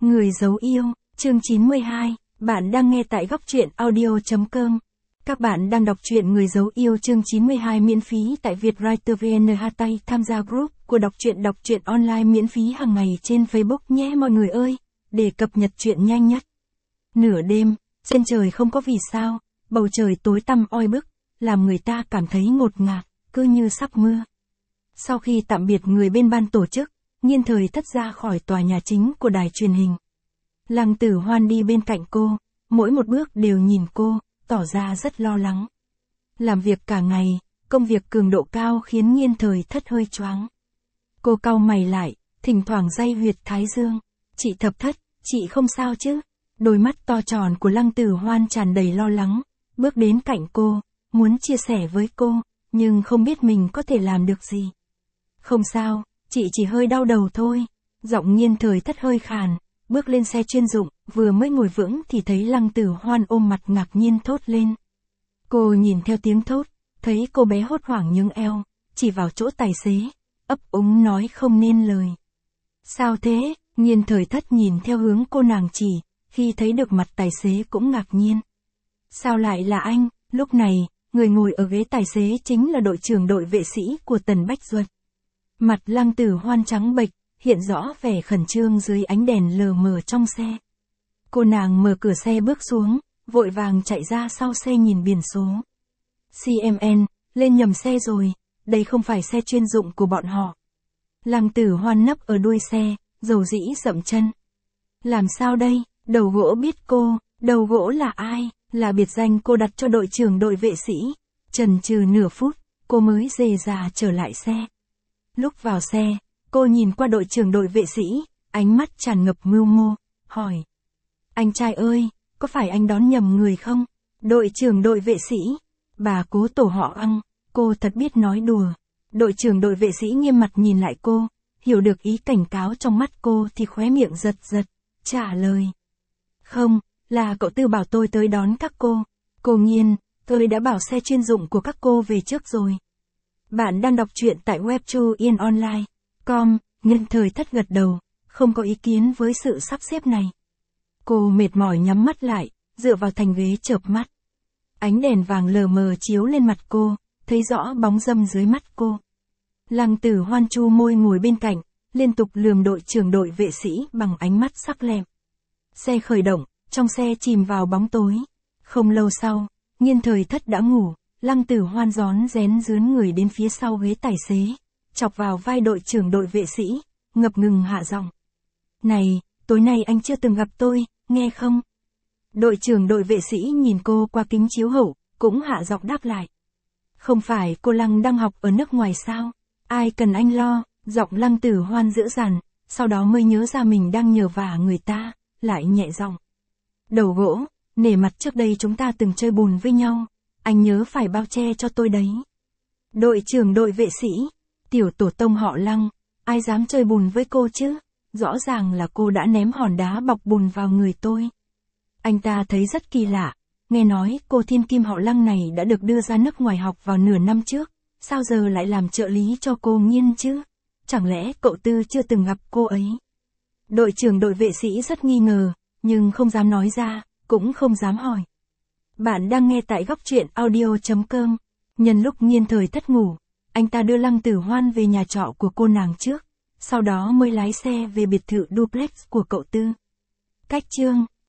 Người giấu yêu, chương 92, bạn đang nghe tại góc truyện audio.com. Các bạn đang đọc truyện Người giấu yêu chương 92 miễn phí tại Vietwriter VN. Tham gia group của đọc truyện online miễn phí hàng ngày trên Facebook nhé mọi người ơi, để cập nhật truyện nhanh nhất. Nửa đêm, trên trời không có vì sao, bầu trời tối tăm oi bức, làm người ta cảm thấy ngột ngạt, cứ như sắp mưa. Sau khi tạm biệt người bên ban tổ chức, Nhiên Thời Thất ra khỏi tòa nhà chính của đài truyền hình. Lăng Tử Hoan đi bên cạnh cô, mỗi một bước đều nhìn cô, tỏ ra rất lo lắng. Làm việc cả ngày, công việc cường độ cao khiến Nhiên Thời Thất hơi choáng. Cô cau mày lại, thỉnh thoảng day huyệt thái dương. Chị Thập Thất, chị không sao chứ? Đôi mắt to tròn của Lăng Tử Hoan tràn đầy lo lắng, bước đến cạnh cô, muốn chia sẻ với cô, nhưng không biết mình có thể làm được gì. Không sao, chị chỉ hơi đau đầu thôi. Giọng Nhiên Thời Thất hơi khàn, bước lên xe chuyên dụng, vừa mới ngồi vững thì thấy Lăng Tử Hoan ôm mặt ngạc nhiên thốt lên. Cô nhìn theo tiếng thốt, thấy cô bé hốt hoảng nhướng eo, chỉ vào chỗ tài xế, ấp úng nói không nên lời. Sao thế? Nhiên Thời Thất nhìn theo hướng cô nàng chỉ, khi thấy được mặt tài xế cũng ngạc nhiên. Sao lại là anh? Lúc này, người ngồi ở ghế tài xế chính là đội trưởng đội vệ sĩ của Tần Bách Duật. Mặt Lăng Tử Hoan trắng bệch, hiện rõ vẻ khẩn trương dưới ánh đèn lờ mờ trong xe. Cô nàng mở cửa xe bước xuống, vội vàng chạy ra sau xe nhìn biển số. CMN, lên nhầm xe rồi, đây không phải xe chuyên dụng của bọn họ. Lăng Tử Hoan nấp ở đuôi xe, dầu dĩ dậm chân. Làm sao đây? Đầu gỗ biết cô, đầu gỗ là ai? Là biệt danh cô đặt cho đội trưởng đội vệ sĩ. Chần chừ nửa phút, cô mới dề dà trở lại xe. Lúc vào xe, cô nhìn qua đội trưởng đội vệ sĩ, ánh mắt tràn ngập mưu mô, hỏi. Anh trai ơi, có phải anh đón nhầm người không? Đội trưởng đội vệ sĩ, bà Cố tổ họ Ăng, cô thật biết nói đùa. Đội trưởng đội vệ sĩ nghiêm mặt nhìn lại cô, hiểu được ý cảnh cáo trong mắt cô thì khóe miệng giật giật, trả lời. Không, là cậu Tư bảo tôi tới đón các cô. Cô Nhiên, tôi đã bảo xe chuyên dụng của các cô về trước rồi. Bạn đang đọc truyện tại webtoonline.com, Nhiên Thời Thất gật đầu, không có ý kiến với sự sắp xếp này. Cô mệt mỏi nhắm mắt lại, dựa vào thành ghế chợp mắt. Ánh đèn vàng lờ mờ chiếu lên mặt cô, thấy rõ bóng râm dưới mắt cô. Lăng Tử Hoan chu môi ngồi bên cạnh, liên tục lườm đội trưởng đội vệ sĩ bằng ánh mắt sắc lẹm. Xe khởi động, trong xe chìm vào bóng tối. Không lâu sau, Nhiên Thời Thất đã ngủ. Lăng Tử Hoan rón rén dướn người đến phía sau ghế tài xế, chọc vào vai đội trưởng đội vệ sĩ, ngập ngừng hạ giọng. Này, tối nay anh chưa từng gặp tôi, nghe không? Đội trưởng đội vệ sĩ nhìn cô qua kính chiếu hậu, cũng hạ giọng đáp lại. Không phải cô Lăng đang học ở nước ngoài sao? Ai cần anh lo? Giọng Lăng Tử Hoan dữ dằn, sau đó mới nhớ ra mình đang nhờ vả người ta, lại nhẹ giọng. Đầu gỗ, nể mặt trước đây chúng ta từng chơi bùn với nhau. Anh nhớ phải bao che cho tôi đấy. Đội trưởng đội vệ sĩ, tiểu tổ tông họ Lăng, ai dám chơi bùn với cô chứ? Rõ ràng là cô đã ném hòn đá bọc bùn vào người tôi. Anh ta thấy rất kỳ lạ, nghe nói cô thiên kim họ Lăng này đã được đưa ra nước ngoài học vào nửa năm trước, sao giờ lại làm trợ lý cho cô Nhiên chứ? Chẳng lẽ cậu Tư chưa từng gặp cô ấy? Đội trưởng đội vệ sĩ rất nghi ngờ, nhưng không dám nói ra, cũng không dám hỏi. Bạn đang nghe tại góc truyện audio.com. Nhân lúc Nhiên Thời Thất ngủ, anh ta đưa Lăng Tử Hoan về nhà trọ của cô nàng trước, sau đó mới lái xe về biệt thự duplex của cậu Tư. Cách chương